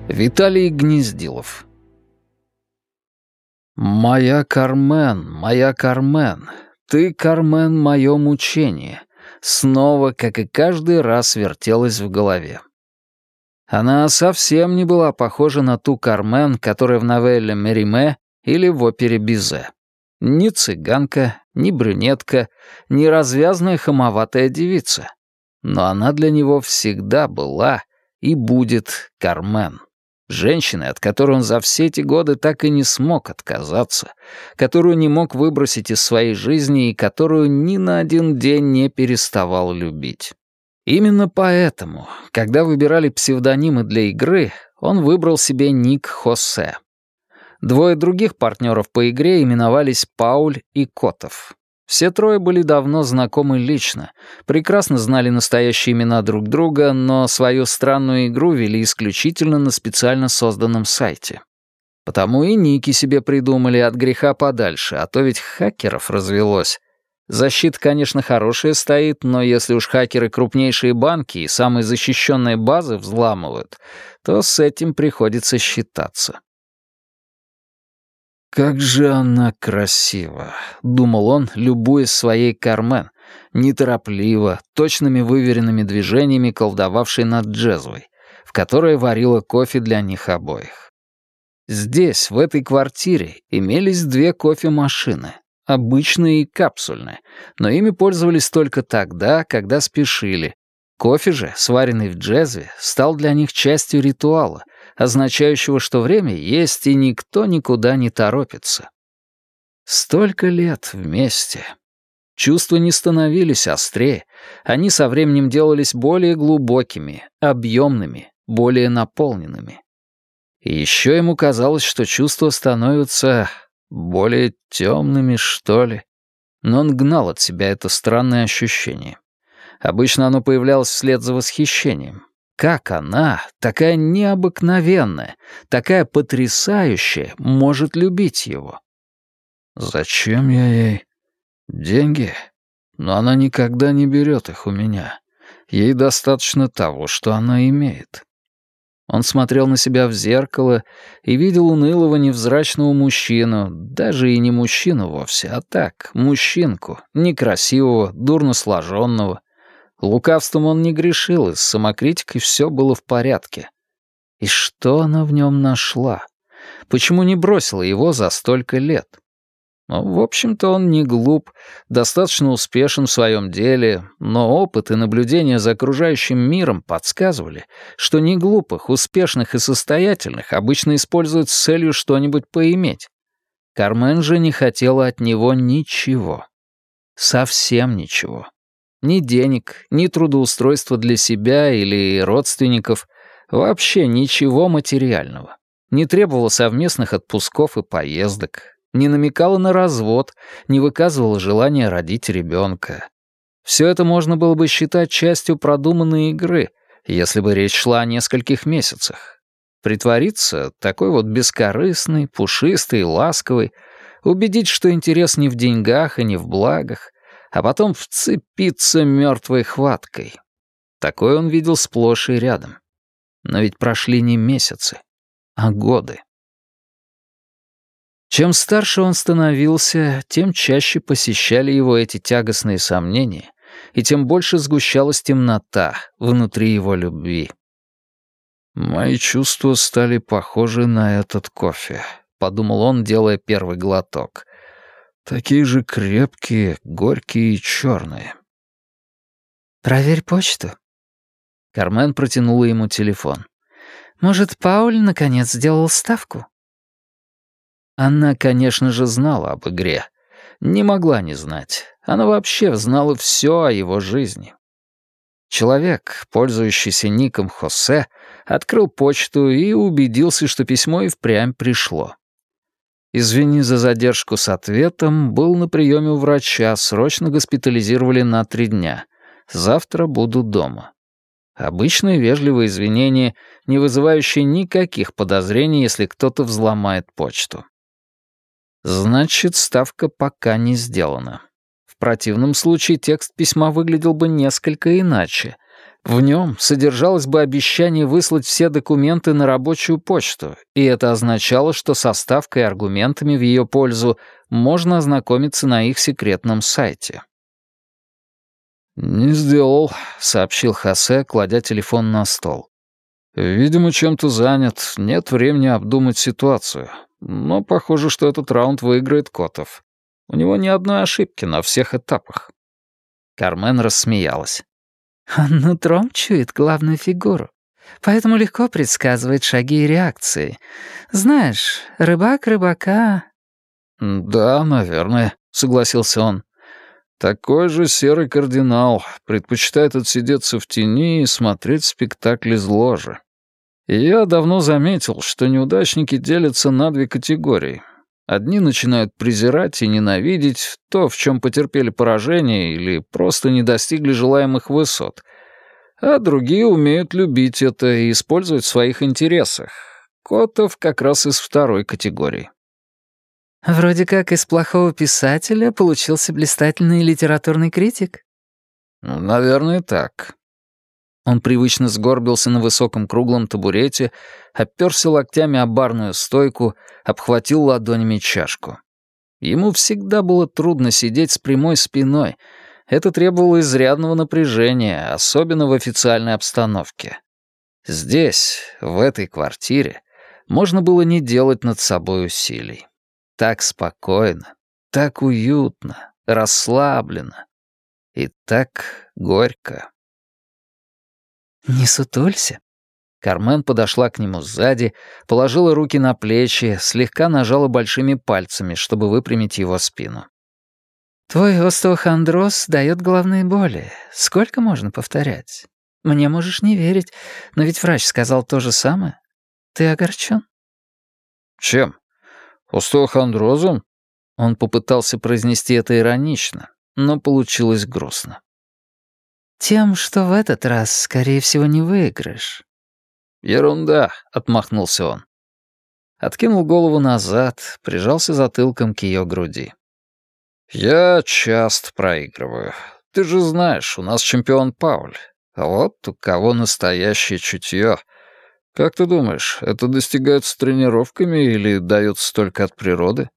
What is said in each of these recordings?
Виталий Гнездилов. «Моя Кармен, ты, Кармен, мое мучение», снова, как и каждый раз, вертелась в голове. Она совсем не была похожа на ту Кармен, которая в новелле «Мериме» или в опере «Бизе». Ни цыганка, ни брюнетка, ни развязная хамоватая девица. Но она для него всегда была и будет Кармен. Женщиной, от которой он за все эти годы так и не смог отказаться, которую не мог выбросить из своей жизни и которую ни на один день не переставал любить. Именно поэтому, когда выбирали псевдонимы для игры, он выбрал себе ник Хосе. Двое других партнеров по игре именовались Пауль и Котов. Все трое были давно знакомы лично, прекрасно знали настоящие имена друг друга, но свою странную игру вели исключительно на специально созданном сайте. Потому и ники себе придумали от греха подальше, а то ведь хакеров развелось. Защита, конечно, хорошая стоит, но если уж хакеры крупнейшие банки и самые защищенные базы взламывают, то с этим приходится считаться. «Как же она красива», — думал он, любуясь своей Кармен, неторопливо, точными выверенными движениями колдовавшей над джезвой, в которой варила кофе для них обоих. Здесь, в этой квартире, имелись две кофемашины, обычные и капсульные, но ими пользовались только тогда, когда спешили. Кофе же, сваренный в джезве, стал для них частью ритуала, означающего, что время есть, и никто никуда не торопится. Столько лет вместе. Чувства не становились острее, они со временем делались более глубокими, объемными, более наполненными. И еще ему казалось, что чувства становятся более темными, что ли. Но он гнал от себя это странное ощущение. Обычно оно появлялось вслед за восхищением. Как она, такая необыкновенная, такая потрясающая, может любить его? Зачем я ей? Деньги? Но она никогда не берет их у меня. Ей достаточно того, что она имеет. Он смотрел на себя в зеркало и видел унылого невзрачного мужчину, даже и не мужчину вовсе, а так, мужчинку, некрасивого, дурно сложенного. Лукавством он не грешил, и с самокритикой все было в порядке. И что она в нем нашла? Почему не бросила его за столько лет? Ну, в общем-то, он не глуп, достаточно успешен в своем деле, но опыт и наблюдения за окружающим миром подсказывали, что неглупых, успешных и состоятельных обычно используют с целью что-нибудь поиметь. Кармен же не хотела от него ничего. Совсем ничего. Ни денег, ни трудоустройства для себя или родственников, вообще ничего материального. Не требовала совместных отпусков и поездок, не намекала на развод, не выказывала желания родить ребенка. Все это можно было бы считать частью продуманной игры, если бы речь шла о нескольких месяцах. Притвориться такой вот бескорыстный, пушистый, ласковый, убедить, что интерес не в деньгах и не в благах, а потом вцепиться мертвой хваткой. Такое он видел сплошь и рядом. Но ведь прошли не месяцы, а годы. Чем старше он становился, тем чаще посещали его эти тягостные сомнения, и тем больше сгущалась темнота внутри его любви. «Мои чувства стали похожи на этот кофе», — подумал он, делая первый глоток. «Такие же крепкие, горькие и черные». «Проверь почту». Кармен протянула ему телефон. «Может, Пауль наконец сделал ставку?» Она, конечно же, знала об игре. Не могла не знать. Она вообще знала все о его жизни. Человек, пользующийся ником Хосе, открыл почту и убедился, что письмо и впрямь пришло. «Извини за задержку с ответом, был на приеме у врача, срочно госпитализировали на 3 дня. Завтра буду дома». Обычные вежливые извинения, не вызывающие никаких подозрений, если кто-то взломает почту. Значит, ставка пока не сделана. В противном случае текст письма выглядел бы несколько иначе. В нем содержалось бы обещание выслать все документы на рабочую почту, и это означало, что со ставкой и аргументами в ее пользу можно ознакомиться на их секретном сайте. «Не сделал», — сообщил Хосе, кладя телефон на стол. «Видимо, чем-то занят, нет времени обдумать ситуацию. Но похоже, что этот раунд выиграет Котов. У него ни одной ошибки на всех этапах». Кармен рассмеялась. Он нутром чует главную фигуру, поэтому легко предсказывает шаги и реакции. Знаешь, рыбак рыбака...» «Да, наверное», — согласился он. «Такой же серый кардинал, предпочитает отсидеться в тени и смотреть спектакль из ложи. И я давно заметил, что неудачники делятся на две категории. Одни начинают презирать и ненавидеть то, в чем потерпели поражение или просто не достигли желаемых высот, а другие умеют любить это и использовать в своих интересах. Котов как раз из второй категории». «Вроде как из плохого писателя получился блистательный литературный критик?» Ну, наверное, так. Он привычно сгорбился на высоком круглом табурете, оперся локтями о барную стойку, обхватил ладонями чашку. Ему всегда было трудно сидеть с прямой спиной. Это требовало изрядного напряжения, особенно в официальной обстановке. Здесь, в этой квартире, можно было не делать над собой усилий. Так спокойно, так уютно, расслабленно и так горько. «Не сутулься». Кармен подошла к нему сзади, положила руки на плечи, слегка нажала большими пальцами, чтобы выпрямить его спину. «Твой остеохондроз дает головные боли. Сколько можно повторять? Мне можешь не верить, но ведь врач сказал то же самое. Ты огорчен?» Чем? Остеохондрозом? Он попытался произнести это иронично, но получилось грустно. «Тем, что в этот раз, скорее всего, не выиграешь». «Ерунда», — отмахнулся он. Откинул голову назад, прижался затылком к ее груди. «Я часто проигрываю. Ты же знаешь, у нас чемпион Пауль. А вот у кого настоящее чутье. Как ты думаешь, это достигается тренировками или дается только от природы?»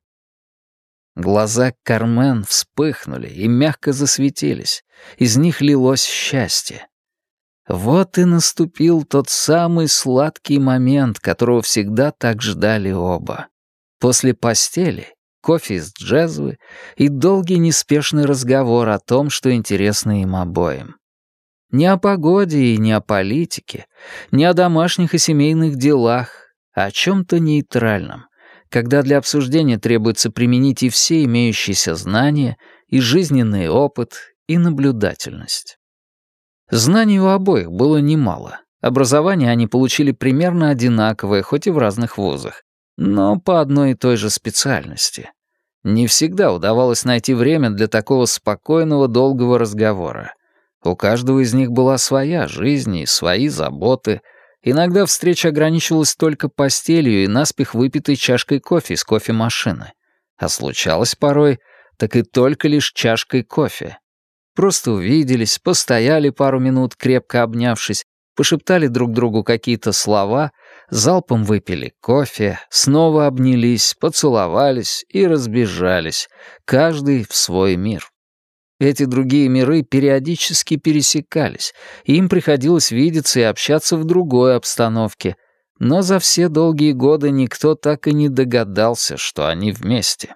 Глаза Кармен вспыхнули и мягко засветились. Из них лилось счастье. Вот и наступил тот самый сладкий момент, которого всегда так ждали оба. После постели, кофе из джезвы и долгий неспешный разговор о том, что интересно им обоим. Не о погоде и не о политике, не о домашних и семейных делах, а о чем-то нейтральном, когда для обсуждения требуется применить и все имеющиеся знания, и жизненный опыт, и наблюдательность. Знаний у обоих было немало. Образование они получили примерно одинаковое, хоть и в разных вузах, но по одной и той же специальности. Не всегда удавалось найти время для такого спокойного, долгого разговора. У каждого из них была своя жизнь и свои заботы. Иногда встреча ограничивалась только постелью и наспех выпитой чашкой кофе из кофемашины. А случалось порой, так и только лишь чашкой кофе. Просто увиделись, постояли пару минут, крепко обнявшись, пошептали друг другу какие-то слова, залпом выпили кофе, снова обнялись, поцеловались и разбежались, каждый в свой мир. Эти другие миры периодически пересекались, и им приходилось видеться и общаться в другой обстановке, но за все долгие годы никто так и не догадался, что они вместе.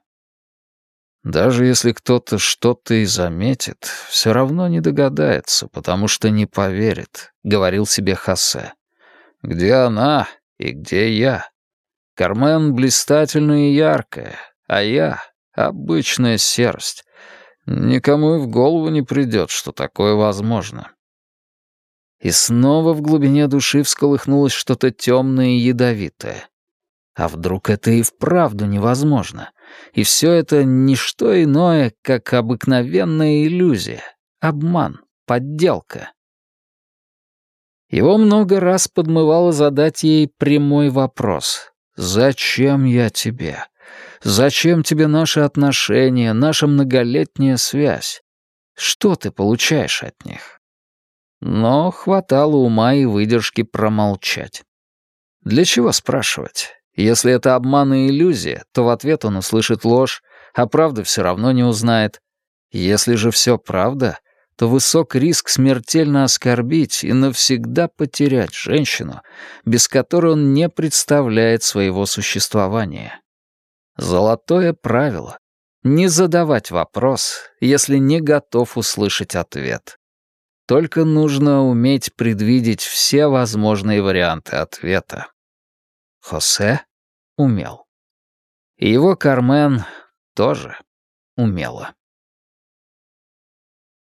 Даже если кто-то что-то и заметит, все равно не догадается, потому что не поверит, — говорил себе Хосе. Где она и где я? Кармен блистательная и яркая, а я — обычная серость. Никому и в голову не придет, что такое возможно. И снова в глубине души всколыхнулось что-то темное и ядовитое. А вдруг это и вправду невозможно? И все это не что иное, как обыкновенная иллюзия, обман, подделка. Его много раз подмывало задать ей прямой вопрос. «Зачем я тебе? Зачем тебе наши отношения, наша многолетняя связь? Что ты получаешь от них?» Но хватало ума и выдержки промолчать. Для чего спрашивать? Если это обман и иллюзия, то в ответ он услышит ложь, а правда все равно не узнает. Если же все правда, то высок риск смертельно оскорбить и навсегда потерять женщину, без которой он не представляет своего существования. Золотое правило — не задавать вопрос, если не готов услышать ответ. Только нужно уметь предвидеть все возможные варианты ответа. Хосе умел. И его Кармен тоже умела.